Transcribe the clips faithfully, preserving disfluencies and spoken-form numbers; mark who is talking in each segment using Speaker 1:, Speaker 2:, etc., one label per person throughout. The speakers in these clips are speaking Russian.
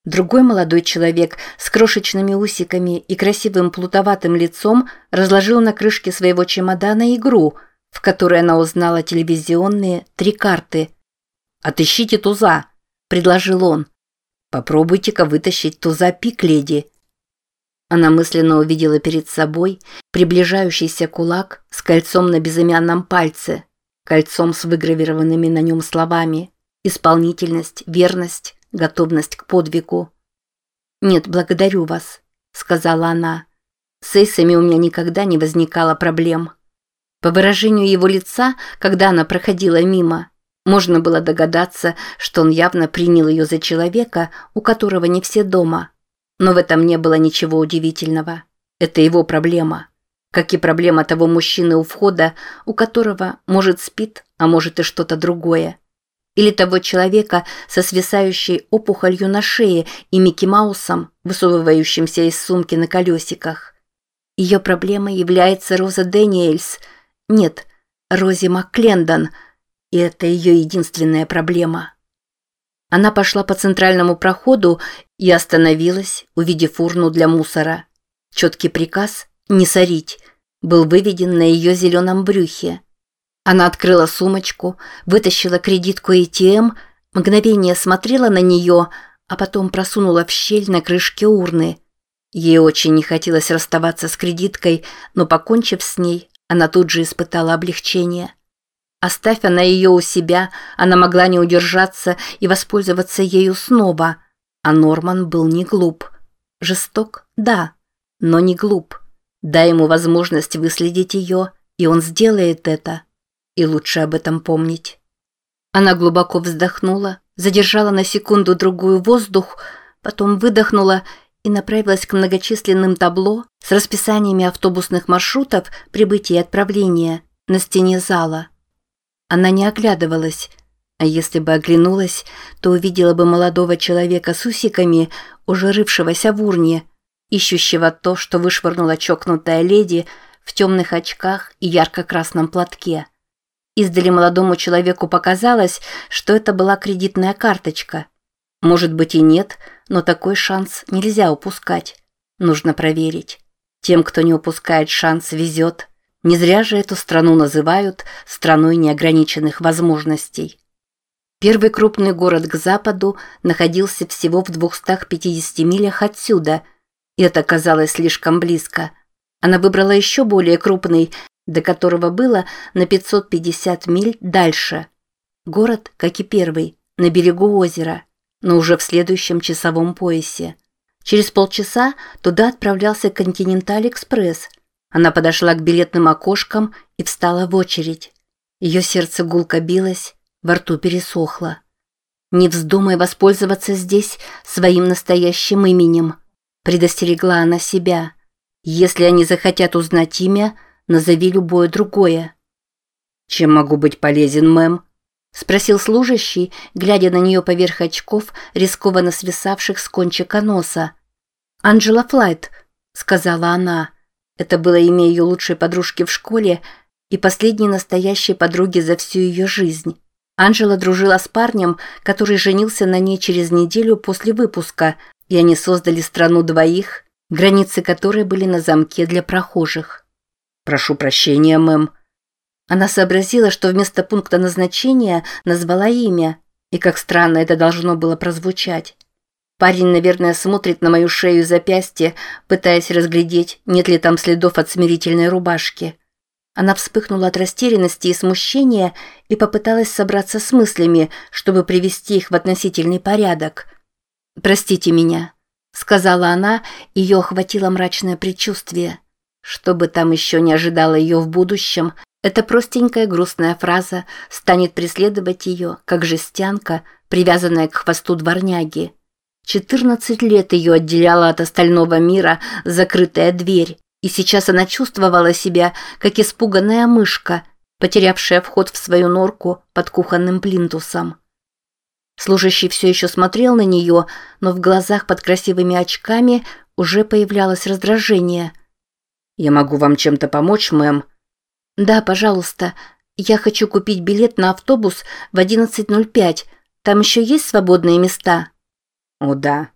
Speaker 1: Другой молодой человек с крошечными усиками и красивым плутоватым лицом разложил на крышке своего чемодана игру, в которой она узнала телевизионные три карты. «Отыщите туза», – предложил он. «Попробуйте-ка вытащить туза пик, леди». Она мысленно увидела перед собой приближающийся кулак с кольцом на безымянном пальце, кольцом с выгравированными на нем словами «Исполнительность, верность, готовность к подвигу». «Нет, благодарю вас», — сказала она. «С эйсами у меня никогда не возникало проблем». По выражению его лица, когда она проходила мимо, можно было догадаться, что он явно принял ее за человека, у которого не все дома. Но в этом не было ничего удивительного. Это его проблема. Как и проблема того мужчины у входа, у которого, может, спит, а может и что-то другое. Или того человека со свисающей опухолью на шее и Микки Маусом, высовывающимся из сумки на колесиках. Ее проблемой является Роза Дэниэльс. Нет, Рози МакКлендон. И это ее единственная проблема. Она пошла по центральному проходу и остановилась, увидев урну для мусора. Четкий приказ «не сорить» был выведен на ее зеленом брюхе. Она открыла сумочку, вытащила кредитку эй ти эм, мгновение смотрела на нее, а потом просунула в щель на крышке урны. Ей очень не хотелось расставаться с кредиткой, но, покончив с ней, она тут же испытала облегчение. Оставь она ее у себя, она могла не удержаться и воспользоваться ею снова. А Норман был не глуп. Жесток, да, но не глуп. Дай ему возможность выследить ее, и он сделает это. И лучше об этом помнить. Она глубоко вздохнула, задержала на секунду-другую воздух, потом выдохнула и направилась к многочисленным табло с расписаниями автобусных маршрутов прибытия и отправления на стене зала. Она не оглядывалась, а если бы оглянулась, то увидела бы молодого человека с усиками, уже рывшегося в урне, ищущего то, что вышвырнула чокнутая леди в темных очках и ярко-красном платке. Издали молодому человеку показалось, что это была кредитная карточка. Может быть и нет, но такой шанс нельзя упускать. Нужно проверить. Тем, кто не упускает шанс, везет. Не зря же эту страну называют страной неограниченных возможностей. Первый крупный город к западу находился всего в двухстах пятидесяти милях отсюда, и это казалось слишком близко. Она выбрала еще более крупный, до которого было на пятьсот пятьдесят миль дальше. Город, как и первый, на берегу озера, но уже в следующем часовом поясе. Через полчаса туда отправлялся «Континенталь-экспресс». Она подошла к билетным окошкам и встала в очередь. Ее сердце гулко билось, во рту пересохло. «Не вздумай воспользоваться здесь своим настоящим именем», – предостерегла она себя. «Если они захотят узнать имя, назови любое другое». «Чем могу быть полезен, мэм?» – спросил служащий, глядя на нее поверх очков, рискованно свисавших с кончика носа. «Анджела Флайт», – сказала она. Это было имя ее лучшей подружки в школе и последней настоящей подруги за всю ее жизнь. Анджела дружила с парнем, который женился на ней через неделю после выпуска, и они создали страну двоих, границы которой были на замке для прохожих. «Прошу прощения, мэм». Она сообразила, что вместо пункта назначения назвала имя, и как странно это должно было прозвучать. Парень, наверное, смотрит на мою шею и запястье, пытаясь разглядеть, нет ли там следов от смирительной рубашки. Она вспыхнула от растерянности и смущения и попыталась собраться с мыслями, чтобы привести их в относительный порядок. «Простите меня», — сказала она, и ее охватило мрачное предчувствие. Что бы там еще не ожидало ее в будущем, эта простенькая грустная фраза станет преследовать ее, как жестянка, привязанная к хвосту дворняги. Четырнадцать лет ее отделяла от остального мира закрытая дверь, и сейчас она чувствовала себя, как испуганная мышка, потерявшая вход в свою норку под кухонным плинтусом. Служащий все еще смотрел на нее, но в глазах под красивыми очками уже появлялось раздражение. «Я могу вам чем-то помочь, мэм?» «Да, пожалуйста. Я хочу купить билет на автобус в одиннадцать ноль пять. Там еще есть свободные места?» «О, да.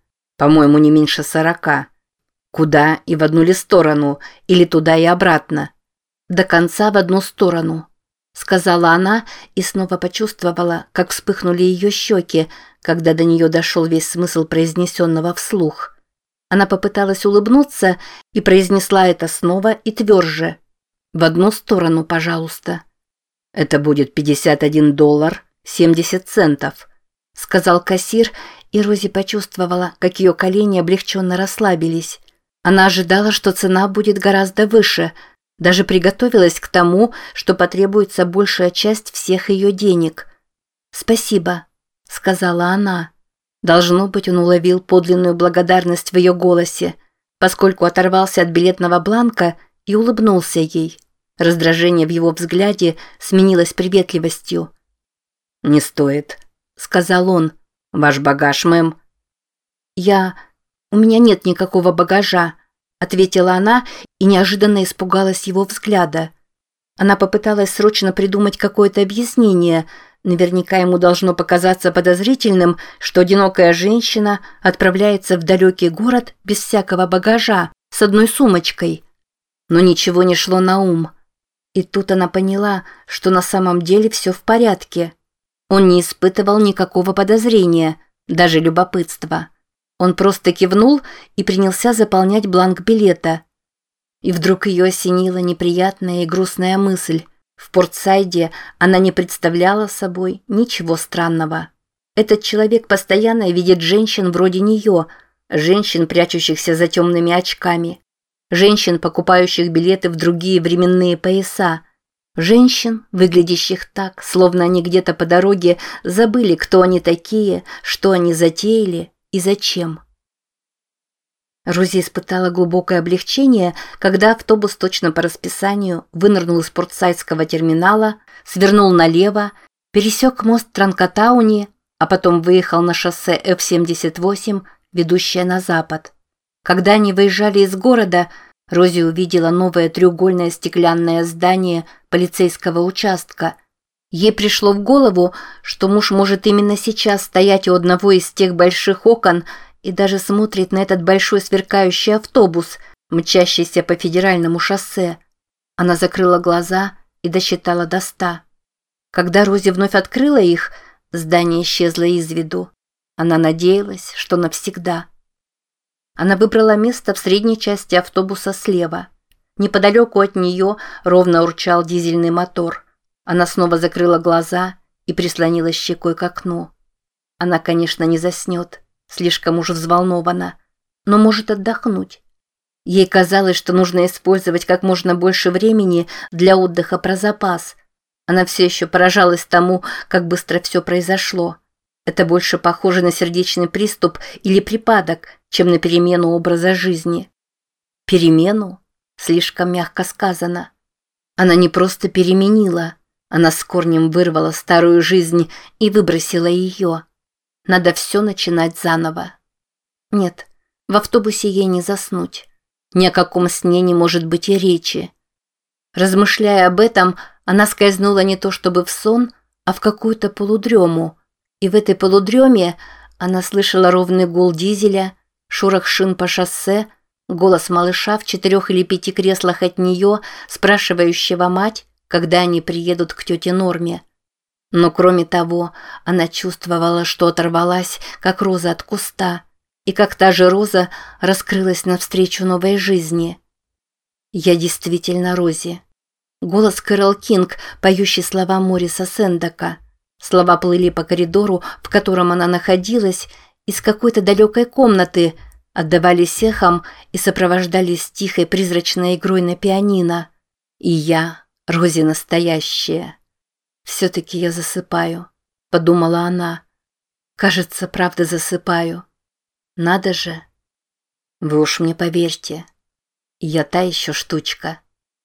Speaker 1: По-моему, не меньше сорока. Куда и в одну ли сторону, или туда и обратно? До конца в одну сторону, сказала она и снова почувствовала, как вспыхнули ее щеки, когда до нее дошел весь смысл произнесенного вслух. Она попыталась улыбнуться и произнесла это снова и тверже. В одну сторону, пожалуйста. Это будет пятьдесят один доллар семьдесят центов, сказал кассир, и Рози почувствовала, как ее колени облегченно расслабились. Она ожидала, что цена будет гораздо выше, даже приготовилась к тому, что потребуется большая часть всех ее денег. «Спасибо», — сказала она. Должно быть, он уловил подлинную благодарность в ее голосе, поскольку оторвался от билетного бланка и улыбнулся ей. Раздражение в его взгляде сменилось приветливостью. «Не стоит», — сказал он. «Ваш багаж, мэм». «Я... у меня нет никакого багажа», — ответила она и неожиданно испугалась его взгляда. Она попыталась срочно придумать какое-то объяснение. Наверняка ему должно показаться подозрительным, что одинокая женщина отправляется в далекий город без всякого багажа, с одной сумочкой. Но ничего не шло на ум. И тут она поняла, что на самом деле все в порядке. Он не испытывал никакого подозрения, даже любопытства. Он просто кивнул и принялся заполнять бланк билета. И вдруг ее осенила неприятная и грустная мысль. В Портсайде она не представляла собой ничего странного. Этот человек постоянно видит женщин вроде нее, женщин, прячущихся за темными очками, женщин, покупающих билеты в другие временные пояса, женщин, выглядящих так, словно они где-то по дороге забыли, кто они такие, что они затеяли и зачем. Рози испытала глубокое облегчение, когда автобус точно по расписанию вынырнул из портсайдского терминала, свернул налево, пересек мост Транкотауни, а потом выехал на шоссе эф семьдесят восемь, ведущее на запад. Когда они выезжали из города, Рози увидела новое треугольное стеклянное здание полицейского участка. Ей пришло в голову, что муж может именно сейчас стоять у одного из тех больших окон и даже смотрит на этот большой сверкающий автобус, мчащийся по федеральному шоссе. Она закрыла глаза и досчитала до ста. Когда Рози вновь открыла их, здание исчезло из виду. Она надеялась, что навсегда. Она выбрала место в средней части автобуса слева. Неподалеку от нее ровно урчал дизельный мотор. Она снова закрыла глаза и прислонилась щекой к окну. Она, конечно, не заснет. Слишком уж взволнована, но может отдохнуть. Ей казалось, что нужно использовать как можно больше времени для отдыха про запас. Она все еще поражалась тому, как быстро все произошло. Это больше похоже на сердечный приступ или припадок, чем на перемену образа жизни. Перемену? Слишком мягко сказано. Она не просто переменила, она с корнем вырвала старую жизнь и выбросила ее. Надо все начинать заново. Нет, в автобусе ей не заснуть. Ни о каком сне не может быть и речи. Размышляя об этом, она скользнула не то чтобы в сон, а в какую-то полудрему. И в этой полудреме она слышала ровный гул дизеля, шорох шин по шоссе, голос малыша в четырех или пяти креслах от нее, спрашивающего мать, когда они приедут к тете Норме. Но кроме того, она чувствовала, что оторвалась, как роза от куста, и как та же роза раскрылась навстречу новой жизни. «Я действительно Рози». Голос Кэрол Кинг, поющий слова Мориса Сэндока. Слова плыли по коридору, в котором она находилась, из какой-то далекой комнаты, отдавались эхом и сопровождались тихой призрачной игрой на пианино. «И я, Рози настоящая». «Все-таки я засыпаю», — подумала она. «Кажется, правда засыпаю. Надо же». «Вы уж мне поверьте, я та еще штучка».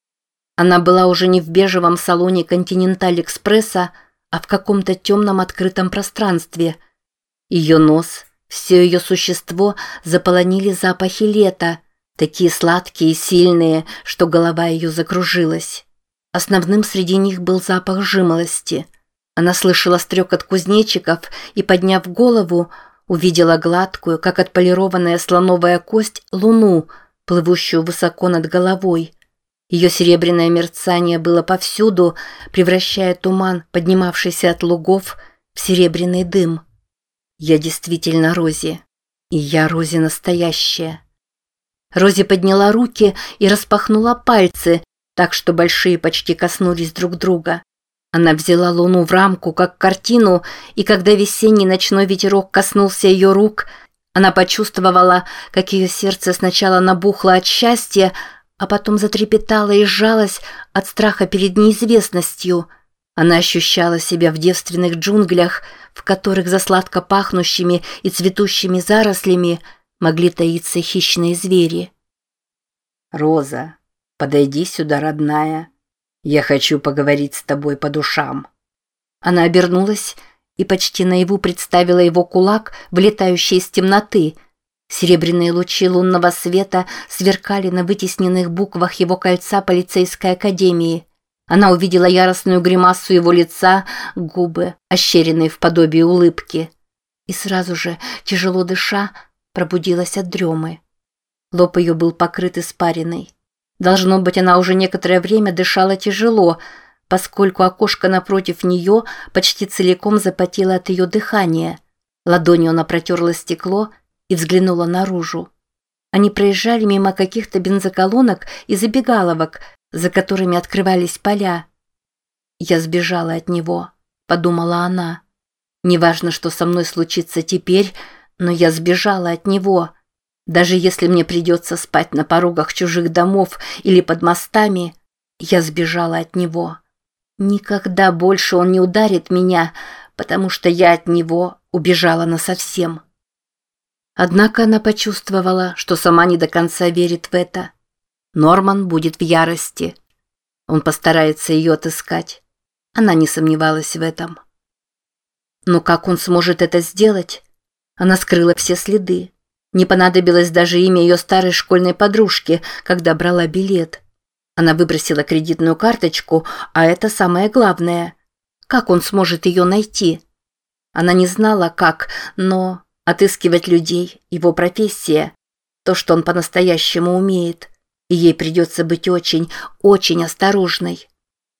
Speaker 1: Она была уже не в бежевом салоне «Континенталь-экспресса», а в каком-то темном открытом пространстве. Ее нос, все ее существо заполонили запахи лета, такие сладкие и сильные, что голова ее закружилась. Основным среди них был запах жимолости. Она слышала стрекот кузнечиков и, подняв голову, Увидела гладкую, как отполированная слоновая кость, луну, плывущую высоко над головой. Ее серебряное мерцание было повсюду, превращая туман, поднимавшийся от лугов, в серебряный дым. Я действительно Рози. И я Рози настоящая. Рози подняла руки и распахнула пальцы, так что большие почти коснулись друг друга. Она взяла луну в рамку, как картину, и когда весенний ночной ветерок коснулся ее рук, она почувствовала, как ее сердце сначала набухло от счастья, а потом затрепетало и сжалось от страха перед неизвестностью. Она ощущала себя в девственных джунглях, в которых за сладко пахнущими и цветущими зарослями могли таиться хищные звери. «Роза, подойди сюда, родная. Я хочу поговорить с тобой по душам». Она обернулась и почти наяву представила его кулак, вылетающий из темноты. Серебряные лучи лунного света сверкали на вытесненных буквах его кольца полицейской академии. Она увидела яростную гримасу его лица, губы, ощеренные в подобии улыбки. И сразу же, тяжело дыша, пробудилась от дремы. Лоб ее был покрыт испариной. Должно быть, она уже некоторое время дышала тяжело, поскольку окошко напротив нее почти целиком запотело от ее дыхания. Ладонью она протерла стекло и взглянула наружу. Они проезжали мимо каких-то бензоколонок и забегаловок, за которыми открывались поля. «Я сбежала от него», — подумала она. «Неважно, что со мной случится теперь, но я сбежала от него. Даже если мне придется спать на порогах чужих домов или под мостами, я сбежала от него. Никогда больше он не ударит меня, потому что я от него убежала насовсем». Однако она почувствовала, что сама не до конца верит в это. Норман будет в ярости. Он постарается ее отыскать. Она не сомневалась в этом. Но как он сможет это сделать? Она скрыла все следы. Не понадобилось даже имя ее старой школьной подружки, когда брала билет. Она выбросила кредитную карточку, а это самое главное. Как он сможет ее найти? Она не знала, как, но отыскивать людей – его профессия. То, что он по-настоящему умеет. И ей придется быть очень, очень осторожной.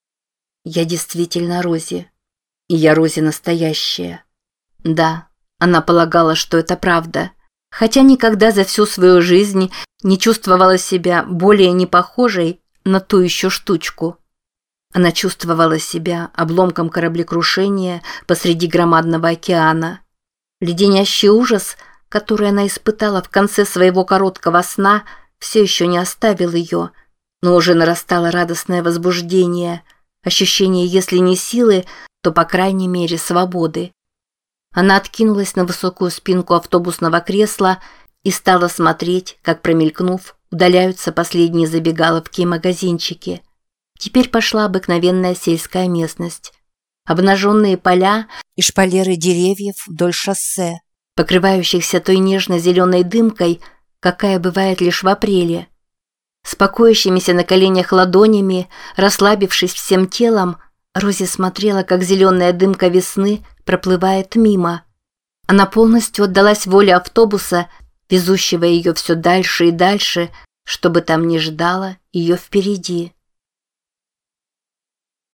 Speaker 1: Я действительно Рози. И я Рози настоящая. Да, она полагала, что это правда. Хотя никогда за всю свою жизнь не чувствовала себя более не похожей на ту еще штучку. Она чувствовала себя обломком кораблекрушения посреди громадного океана. Леденящий ужас, который она испытала в конце своего короткого сна, все еще не оставил ее, но уже нарастало радостное возбуждение, ощущение, если не силы, то, по крайней мере, свободы. Она откинулась на высокую спинку автобусного кресла и стала смотреть, как, промелькнув, удаляются последние забегаловки и магазинчики. Теперь пошла обыкновенная сельская местность. Обнаженные поля и шпалеры деревьев вдоль шоссе, покрывающихся той нежно-зеленой дымкой, какая бывает лишь в апреле. С покоящимися на коленях ладонями, расслабившись всем телом, Рози смотрела, как зеленая дымка весны проплывает мимо. Она полностью отдалась воле автобуса, везущего ее все дальше и дальше, чтобы там не ждало ее впереди.